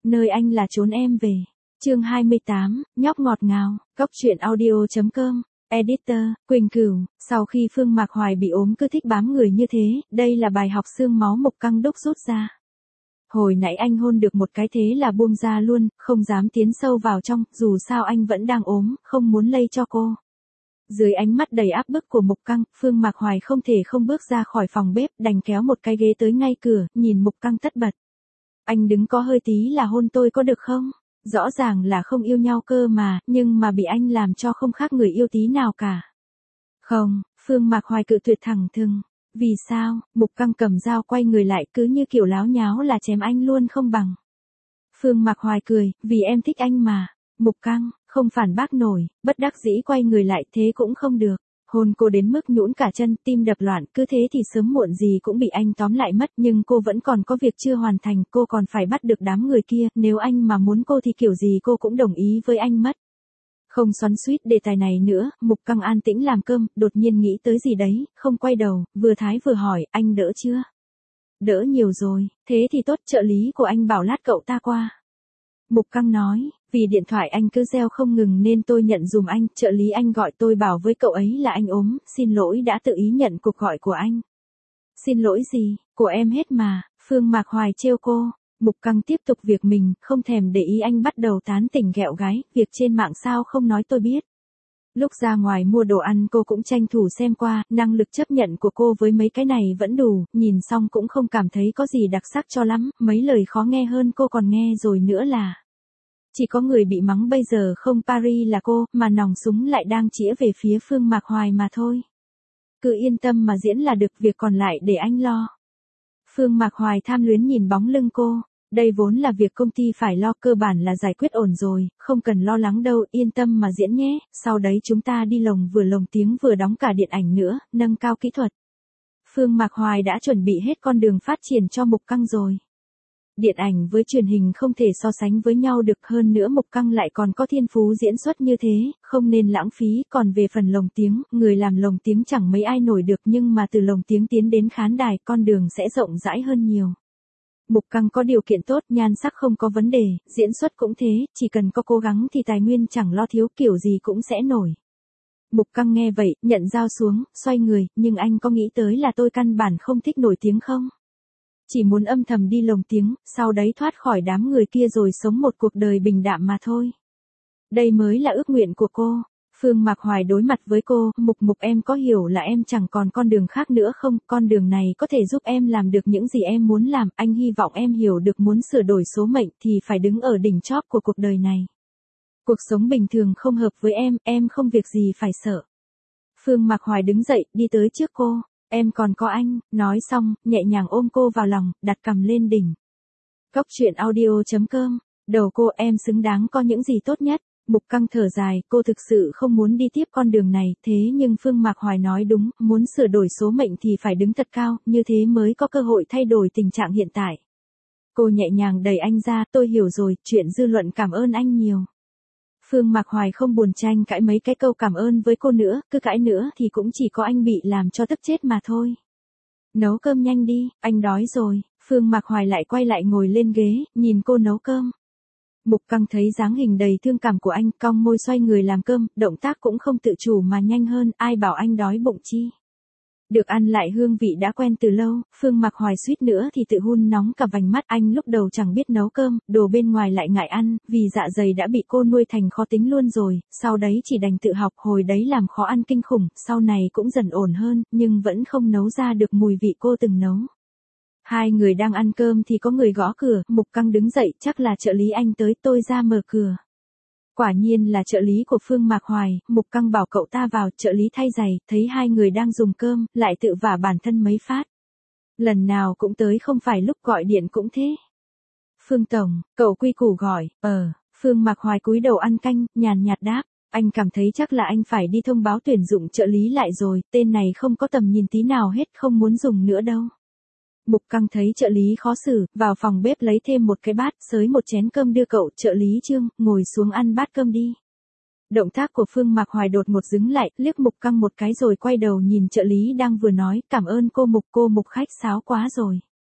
nơi anh là chốn em về. Chương 28, nhóc ngọt ngào, Cóc truyện audio.com. Editor, Quỳnh Cửu, sau khi Phương Mạc Hoài bị ốm cứ thích bám người như thế, đây là bài học xương máu Mục Căng đúc rút ra. Hồi nãy anh hôn được một cái thế là buông ra luôn, không dám tiến sâu vào trong, dù sao anh vẫn đang ốm, không muốn lây cho cô. Dưới ánh mắt đầy áp bức của Mục Căng, Phương Mạc Hoài không thể không bước ra khỏi phòng bếp, đành kéo một cái ghế tới ngay cửa, nhìn Mục Căng tất bật. Anh đứng có hơi tí là hôn tôi có được không? Rõ ràng là không yêu nhau cơ mà, nhưng mà bị anh làm cho không khác người yêu tí nào cả. Không, Phương Mạc Hoài cự tuyệt thẳng thừng. Vì sao? Mục Căng cầm dao quay người lại cứ như kiểu láo nháo là chém anh luôn không bằng. Phương Mạc Hoài cười, vì em thích anh mà. Mục Căng, không phản bác nổi, bất đắc dĩ quay người lại thế cũng không được. Hôn cô đến mức nhũn cả chân, tim đập loạn, cứ thế thì sớm muộn gì cũng bị anh tóm lại mất, nhưng cô vẫn còn có việc chưa hoàn thành, cô còn phải bắt được đám người kia, nếu anh mà muốn cô thì kiểu gì cô cũng đồng ý với anh mất. Không xoắn xuýt đề tài này nữa, Mục Căng an tĩnh làm cơm, đột nhiên nghĩ tới gì đấy, không quay đầu, vừa thái vừa hỏi, anh đỡ chưa? Đỡ nhiều rồi, thế thì tốt, trợ lý của anh bảo lát cậu ta qua. Mục Căng nói, vì điện thoại anh cứ reo không ngừng nên tôi nhận dùm anh, trợ lý anh gọi tôi bảo với cậu ấy là anh ốm, xin lỗi đã tự ý nhận cuộc gọi của anh. Xin lỗi gì, của em hết mà, Phương Mạc Hoài trêu cô. Mục Căng tiếp tục việc mình, không thèm để ý anh bắt đầu tán tỉnh ghẹo gái, việc trên mạng sao không nói tôi biết. Lúc ra ngoài mua đồ ăn cô cũng tranh thủ xem qua, năng lực chấp nhận của cô với mấy cái này vẫn đủ, nhìn xong cũng không cảm thấy có gì đặc sắc cho lắm, mấy lời khó nghe hơn cô còn nghe rồi nữa là. Chỉ có người bị mắng bây giờ không Paris là cô, mà nòng súng lại đang chĩa về phía Phương Mạc Hoài mà thôi. Cứ yên tâm mà diễn là được, việc còn lại để anh lo. Phương Mạc Hoài tham luyến nhìn bóng lưng cô, đây vốn là việc công ty phải lo, cơ bản là giải quyết ổn rồi, không cần lo lắng đâu, yên tâm mà diễn nhé, sau đấy chúng ta đi lồng tiếng vừa đóng cả điện ảnh nữa, nâng cao kỹ thuật. Phương Mạc Hoài đã chuẩn bị hết con đường phát triển cho Mục Căng rồi. Điện ảnh với truyền hình không thể so sánh với nhau được, hơn nữa Mục Căng lại còn có thiên phú diễn xuất như thế, không nên lãng phí, còn về phần lồng tiếng, người làm lồng tiếng chẳng mấy ai nổi được, nhưng mà từ lồng tiếng tiến đến khán đài, con đường sẽ rộng rãi hơn nhiều. Mục Căng có điều kiện tốt, nhan sắc không có vấn đề, diễn xuất cũng thế, chỉ cần có cố gắng thì tài nguyên chẳng lo thiếu, kiểu gì cũng sẽ nổi. Mục Căng nghe vậy, nhận dao xuống, xoay người, nhưng anh có nghĩ tới là tôi căn bản không thích nổi tiếng không? Chỉ muốn âm thầm đi lồng tiếng, sau đấy thoát khỏi đám người kia rồi sống một cuộc đời bình đạm mà thôi. Đây mới là ước nguyện của cô. Phương Mạc Hoài đối mặt với cô, Mục em có hiểu là em chẳng còn con đường khác nữa không, con đường này có thể giúp em làm được những gì em muốn làm, anh hy vọng em hiểu được muốn sửa đổi số mệnh thì phải đứng ở đỉnh chóp của cuộc đời này. Cuộc sống bình thường không hợp với em không việc gì phải sợ. Phương Mạc Hoài đứng dậy, đi tới trước cô, em còn có anh, nói xong, nhẹ nhàng ôm cô vào lòng, đặt cằm lên đỉnh. Cóc truyện audio.com, đầu cô em xứng đáng có những gì tốt nhất. Mục Căng thở dài, cô thực sự không muốn đi tiếp con đường này, thế nhưng Phương Mạc Hoài nói đúng, muốn sửa đổi số mệnh thì phải đứng thật cao, như thế mới có cơ hội thay đổi tình trạng hiện tại. Cô nhẹ nhàng đẩy anh ra, tôi hiểu rồi, chuyện dư luận cảm ơn anh nhiều. Phương Mạc Hoài không buồn tranh cãi mấy cái câu cảm ơn với cô nữa, cứ cãi nữa thì cũng chỉ có anh bị làm cho tức chết mà thôi. Nấu cơm nhanh đi, anh đói rồi. Phương Mạc Hoài lại quay lại ngồi lên ghế, nhìn cô nấu cơm. Mục Căng thấy dáng hình đầy thương cảm của anh, cong môi xoay người làm cơm, động tác cũng không tự chủ mà nhanh hơn, ai bảo anh đói bụng chi. Được ăn lại hương vị đã quen từ lâu, Phương Mạc Hoài suýt nữa thì tự hun nóng cả vành mắt, anh lúc đầu chẳng biết nấu cơm, đồ bên ngoài lại ngại ăn, vì dạ dày đã bị cô nuôi thành khó tính luôn rồi, sau đấy chỉ đành tự học, hồi đấy làm khó ăn kinh khủng, sau này cũng dần ổn hơn, nhưng vẫn không nấu ra được mùi vị cô từng nấu. Hai người đang ăn cơm thì có người gõ cửa, Mục Căng đứng dậy, chắc là trợ lý anh tới, tôi ra mở cửa. Quả nhiên là trợ lý của Phương Mạc Hoài, Mục Căng bảo cậu ta vào, trợ lý thay giày, thấy hai người đang dùng cơm, lại tự vả bản thân mấy phát. Lần nào cũng tới không phải lúc gọi điện cũng thế. Phương Tổng, cậu quy củ gọi, Phương Mạc Hoài cúi đầu ăn canh, nhàn nhạt đáp, anh cảm thấy chắc là anh phải đi thông báo tuyển dụng trợ lý lại rồi, tên này không có tầm nhìn tí nào hết, không muốn dùng nữa đâu. Mục Căng thấy trợ lý khó xử, vào phòng bếp lấy thêm một cái bát, xới một chén cơm đưa cậu, trợ lý Trương, ngồi xuống ăn bát cơm đi. Động tác của Phương Mạc Hoài đột một dừng lại, liếc Mục Căng một cái rồi quay đầu nhìn trợ lý đang vừa nói, cảm ơn cô Mục khách sáo quá rồi.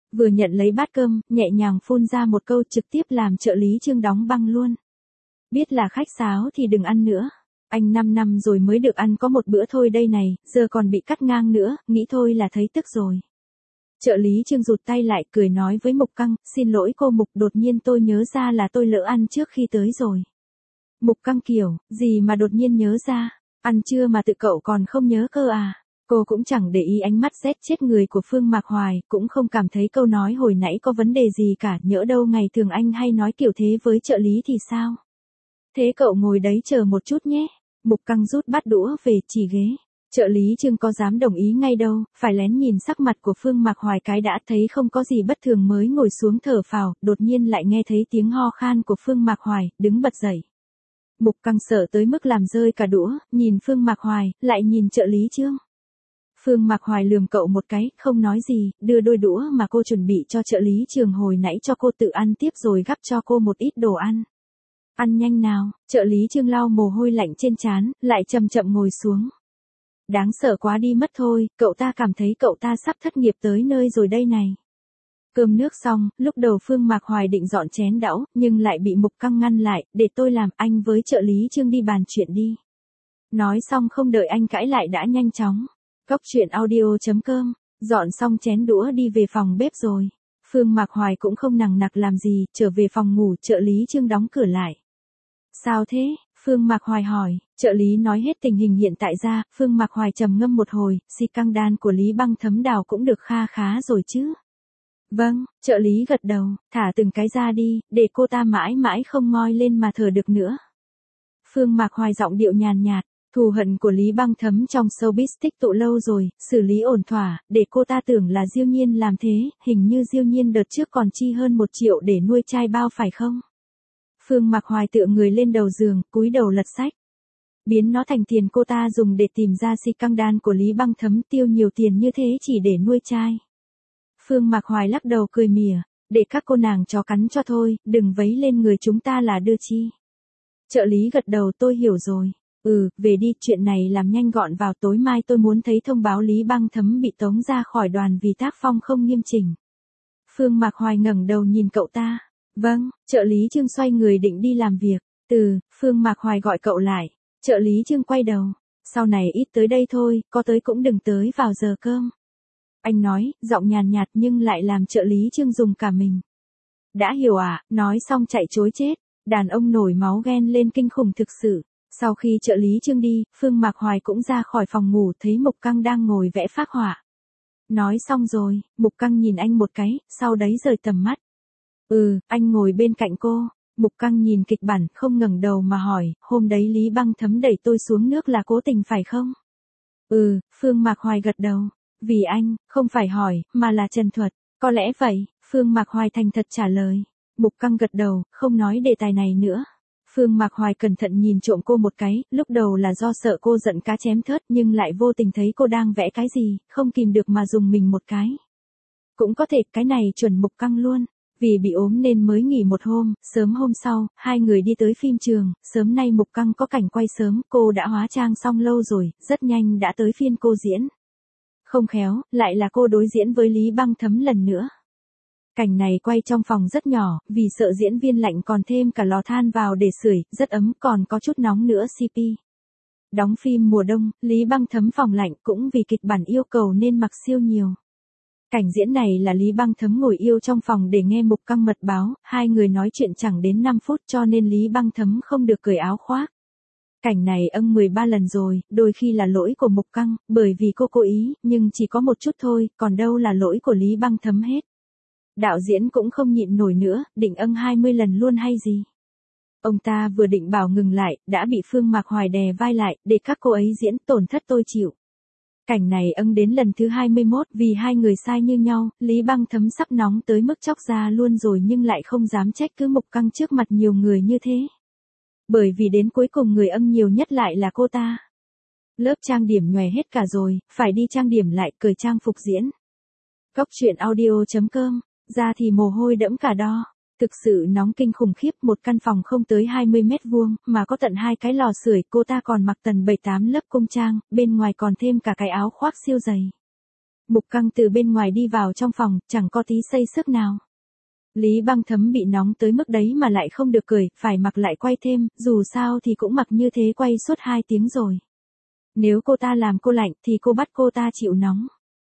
Vừa nhận lấy bát cơm, nhẹ nhàng phun ra một câu trực tiếp làm trợ lý Trương đóng băng luôn. Biết là khách sáo thì đừng ăn nữa. Anh 5 năm rồi mới được ăn có một bữa thôi đây này, giờ còn bị cắt ngang nữa, nghĩ thôi là thấy tức rồi. Trợ lý Trương rụt tay lại cười nói với Mục Căng, xin lỗi cô Mục, đột nhiên tôi nhớ ra là tôi lỡ ăn trước khi tới rồi. Mục Căng kiểu, gì mà đột nhiên nhớ ra, ăn chưa mà tự cậu còn không nhớ cơ à. Cô cũng chẳng để ý ánh mắt rét chết người của Phương Mạc Hoài, cũng không cảm thấy câu nói hồi nãy có vấn đề gì cả, nhỡ đâu ngày thường anh hay nói kiểu thế với trợ lý thì sao. Thế cậu ngồi đấy chờ một chút nhé. Mục Căng rút bát đũa về chỉ ghế. Trợ lý Trương có dám đồng ý ngay đâu, phải lén nhìn sắc mặt của Phương Mạc Hoài cái đã, thấy không có gì bất thường mới ngồi xuống thở phào, đột nhiên lại nghe thấy tiếng ho khan của Phương Mạc Hoài, đứng bật dậy. Mục Căng sợ tới mức làm rơi cả đũa, nhìn Phương Mạc Hoài, lại nhìn trợ lý Trương. Phương Mạc Hoài lườm cậu một cái, không nói gì, đưa đôi đũa mà cô chuẩn bị cho trợ lý Trương hồi nãy cho cô tự ăn tiếp rồi gắp cho cô một ít đồ ăn. Ăn nhanh nào, trợ lý Trương lau mồ hôi lạnh trên trán, lại chậm chậm ngồi xuống. Đáng sợ quá đi mất thôi, cậu ta cảm thấy cậu ta sắp thất nghiệp tới nơi rồi đây này. Cơm nước xong, lúc đầu Phương Mạc Hoài định dọn chén đũa, nhưng lại bị Mục Căng ngăn lại, để tôi làm, anh với trợ lý Trương đi bàn chuyện đi. Nói xong không đợi anh cãi lại đã nhanh chóng. Cốc truyện audio.com, dọn xong chén đũa đi về phòng bếp rồi. Phương Mạc Hoài cũng không nằng nặc làm gì, trở về phòng ngủ, trợ lý Trương đóng cửa lại. Sao thế? Phương Mạc Hoài hỏi, trợ lý nói hết tình hình hiện tại ra, Phương Mạc Hoài trầm ngâm một hồi, scandal của Lý Băng Thấm đào cũng được kha khá rồi chứ. Vâng, trợ lý gật đầu, thả từng cái ra đi, để cô ta mãi mãi không ngoi lên mà thở được nữa. Phương Mạc Hoài giọng điệu nhàn nhạt, thù hận của Lý Băng Thấm trong showbiz tích tụ lâu rồi, xử lý ổn thỏa, để cô ta tưởng là Diêu Nhiên làm thế, hình như Diêu Nhiên đợt trước còn chi hơn 1 triệu để nuôi trai bao phải không? Phương Mạc Hoài tựa người lên đầu giường, cúi đầu lật sách. Biến nó thành tiền cô ta dùng để tìm ra scandal của Lý Băng Thấm, tiêu nhiều tiền như thế chỉ để nuôi trai. Phương Mạc Hoài lắc đầu cười mỉa, để các cô nàng chó cắn cho thôi, đừng vấy lên người chúng ta là đưa chi. Trợ lý gật đầu, tôi hiểu rồi. Về đi, chuyện này làm nhanh gọn vào, tối mai tôi muốn thấy thông báo Lý Băng Thấm bị tống ra khỏi đoàn vì tác phong không nghiêm chỉnh. Phương Mạc Hoài ngẩng đầu nhìn cậu ta. Vâng, trợ lý Trương xoay người định đi làm việc. Phương Mạc Hoài gọi cậu lại. Trợ lý Trương quay đầu. Sau này ít tới đây thôi, có tới cũng đừng tới vào giờ cơm. Anh nói, giọng nhàn nhạt nhưng lại làm trợ lý Trương dùng cả mình. Đã hiểu à, nói xong chạy chối chết. Đàn ông nổi máu ghen lên kinh khủng thực sự. Sau khi trợ lý Trương đi, Phương Mạc Hoài cũng ra khỏi phòng ngủ, thấy Mục Căng đang ngồi vẽ phác họa. Nói xong rồi, Mục Căng nhìn anh một cái, sau đấy rời tầm mắt. Anh ngồi bên cạnh cô. Mục Căng nhìn kịch bản, không ngẩng đầu mà hỏi, hôm đấy Lý Băng Thấm đẩy tôi xuống nước là cố tình phải không? Phương Mạc Hoài gật đầu. Vì anh, không phải hỏi, mà là trần thuật. Có lẽ vậy, Phương Mạc Hoài thành thật trả lời. Mục Căng gật đầu, không nói đề tài này nữa. Phương Mạc Hoài cẩn thận nhìn trộm cô một cái, lúc đầu là do sợ cô giận cá chém thớt nhưng lại vô tình thấy cô đang vẽ cái gì, không kìm được mà dùng mình một cái. Cũng có thể cái này chuẩn Mục Căng luôn. Vì bị ốm nên mới nghỉ một hôm, sớm hôm sau, hai người đi tới phim trường, sớm nay Mục Căng có cảnh quay sớm, cô đã hóa trang xong lâu rồi, rất nhanh đã tới phiên cô diễn. Không khéo, lại là cô đối diễn với Lý Băng Thấm lần nữa. Cảnh này quay trong phòng rất nhỏ, vì sợ diễn viên lạnh còn thêm cả lò than vào để sưởi, rất ấm, còn có chút nóng nữa CP. Đóng phim mùa đông, Lý Băng Thấm phòng lạnh cũng vì kịch bản yêu cầu nên mặc siêu nhiều. Cảnh diễn này là Lý Băng Thấm ngồi yêu trong phòng để nghe Mục Căng mật báo, hai người nói chuyện chẳng đến 5 phút cho nên Lý Băng Thấm không được cởi áo khoác. Cảnh này 13 lần rồi, đôi khi là lỗi của Mục Căng, bởi vì cô cố ý, nhưng chỉ có một chút thôi, còn đâu là lỗi của Lý Băng Thấm hết. Đạo diễn cũng không nhịn nổi nữa, định 20 lần luôn hay gì. Ông ta vừa định bảo ngừng lại, đã bị Phương Mạc Hoài đè vai lại, để các cô ấy diễn, tổn thất tôi chịu. Cảnh này đến lần thứ 21, vì hai người sai như nhau, Lý Băng Thấm sắp nóng tới mức chóc ra luôn rồi nhưng lại không dám trách cứ Mục Căng trước mặt nhiều người như thế. Bởi vì đến cuối cùng người nhiều nhất lại là cô ta. Lớp trang điểm nhòe hết cả rồi, phải đi trang điểm lại, cởi trang phục diễn. Cốc truyện audio.com, ra thì mồ hôi đẫm cả đo. Thực sự nóng kinh khủng khiếp, một căn phòng không tới 20 mét vuông, mà có tận 2 cái lò sưởi, cô ta còn mặc tận 7-8 lớp cung trang, bên ngoài còn thêm cả cái áo khoác siêu dày. Mục Căng từ bên ngoài đi vào trong phòng, chẳng có tí xây sức nào. Lý Băng Thấm bị nóng tới mức đấy mà lại không được cười, phải mặc lại quay thêm, dù sao thì cũng mặc như thế quay suốt 2 tiếng rồi. Nếu cô ta làm cô lạnh thì cô bắt cô ta chịu nóng.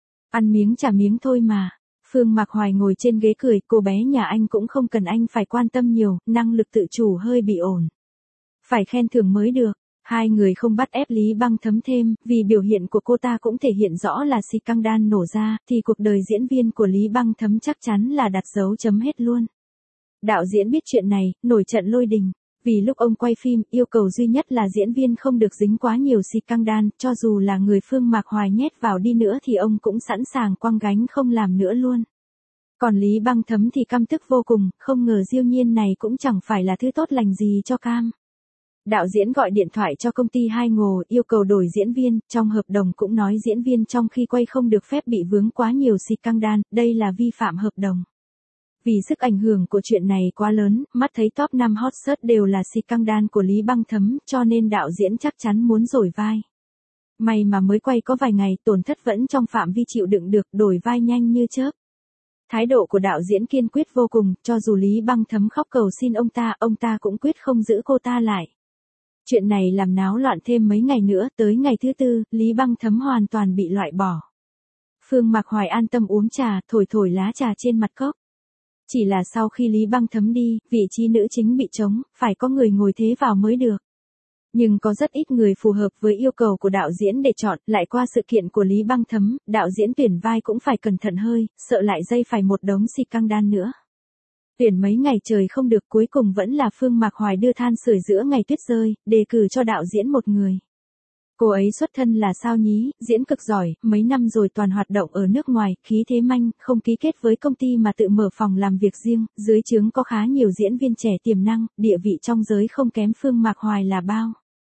Ăn miếng trả miếng thôi mà. Phương Mạc Hoài ngồi trên ghế cười, cô bé nhà anh cũng không cần anh phải quan tâm nhiều, năng lực tự chủ hơi bị ổn. Phải khen thưởng mới được. Hai người không bắt ép Lý Băng Thấm thêm, vì biểu hiện của cô ta cũng thể hiện rõ là si căng đan nổ ra, thì cuộc đời diễn viên của Lý Băng Thấm chắc chắn là đặt dấu chấm hết luôn. Đạo diễn biết chuyện này, nổi trận lôi đình. Vì lúc ông quay phim, yêu cầu duy nhất là diễn viên không được dính quá nhiều si căng đan, cho dù là người Phương Mạc Hoài nhét vào đi nữa thì ông cũng sẵn sàng quăng gánh không làm nữa luôn. Còn Lý Băng Thấm thì căm tức vô cùng, không ngờ Diêu Nhiên này cũng chẳng phải là thứ tốt lành gì cho cam. Đạo diễn gọi điện thoại cho công ty Hai Ngồ yêu cầu đổi diễn viên, trong hợp đồng cũng nói diễn viên trong khi quay không được phép bị vướng quá nhiều si căng đan, đây là vi phạm hợp đồng. Vì sức ảnh hưởng của chuyện này quá lớn, mắt thấy top 5 hot search đều là si căng đan của Lý Băng Thấm, cho nên đạo diễn chắc chắn muốn đổi vai. May mà mới quay có vài ngày, tổn thất vẫn trong phạm vi chịu đựng được, đổi vai nhanh như chớp. Thái độ của đạo diễn kiên quyết vô cùng, cho dù Lý Băng Thấm khóc cầu xin ông ta cũng quyết không giữ cô ta lại. Chuyện này làm náo loạn thêm mấy ngày nữa, tới ngày thứ 4, Lý Băng Thấm hoàn toàn bị loại bỏ. Phương Mạc Hoài an tâm uống trà, thổi lá trà trên mặt cốc. Chỉ là sau khi Lý Băng Thấm đi, vị trí nữ chính bị trống, phải có người ngồi thế vào mới được. Nhưng có rất ít người phù hợp với yêu cầu của đạo diễn để chọn, lại qua sự kiện của Lý Băng Thấm, đạo diễn tuyển vai cũng phải cẩn thận hơi, sợ lại dây phải một đống si căng đan nữa. Tuyển mấy ngày trời không được, cuối cùng vẫn là Phương Mạc Hoài đưa than sưởi giữa ngày tuyết rơi, đề cử cho đạo diễn một người. Cô ấy xuất thân là sao nhí, diễn cực giỏi, mấy năm rồi toàn hoạt động ở nước ngoài, khí thế manh, không ký kết với công ty mà tự mở phòng làm việc riêng, dưới trướng có khá nhiều diễn viên trẻ tiềm năng, địa vị trong giới không kém Phương Mạc Hoài là bao.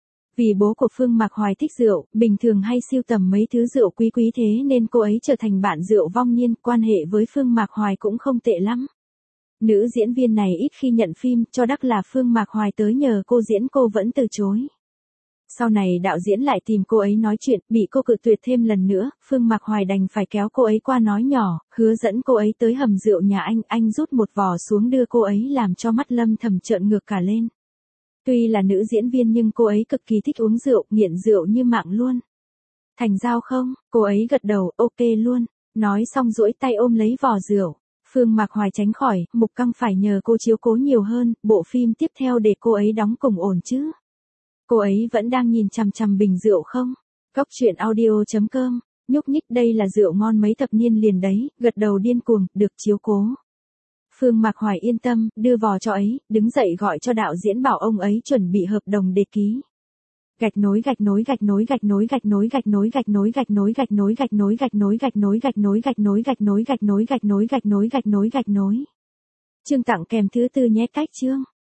Vì bố của Phương Mạc Hoài thích rượu, bình thường hay sưu tầm mấy thứ rượu quý thế nên cô ấy trở thành bạn rượu vong niên, quan hệ với Phương Mạc Hoài cũng không tệ lắm. Nữ diễn viên này ít khi nhận phim, cho đắc là Phương Mạc Hoài tới nhờ cô diễn cô vẫn từ chối. Sau này đạo diễn lại tìm cô ấy nói chuyện, bị cô cự tuyệt thêm lần nữa, Phương Mạc Hoài đành phải kéo cô ấy qua nói nhỏ, hứa dẫn cô ấy tới hầm rượu nhà anh rút một vò xuống đưa cô ấy làm cho mắt Lâm Thầm trợn ngược cả lên. Tuy là nữ diễn viên nhưng cô ấy cực kỳ thích uống rượu, nghiện rượu như mạng luôn. Thành giao không? Cô ấy gật đầu, ok luôn. Nói xong duỗi tay ôm lấy vò rượu. Phương Mạc Hoài tránh khỏi, Mục Căng phải nhờ cô chiếu cố nhiều hơn, bộ phim tiếp theo để cô ấy đóng cùng ổn chứ. Cô ấy vẫn đang nhìn chằm chằm bình rượu không? Cóc truyện audio.com, nhúc nhích đây là rượu ngon mấy thập niên liền đấy, gật đầu điên cuồng, được chiếu cố. Phương Mạc Hoài yên tâm, đưa vò cho ấy, đứng dậy gọi cho đạo diễn bảo ông ấy chuẩn bị hợp đồng để ký. Gạch nối. Chương tặng kèm thứ 4 nhé. Cách chương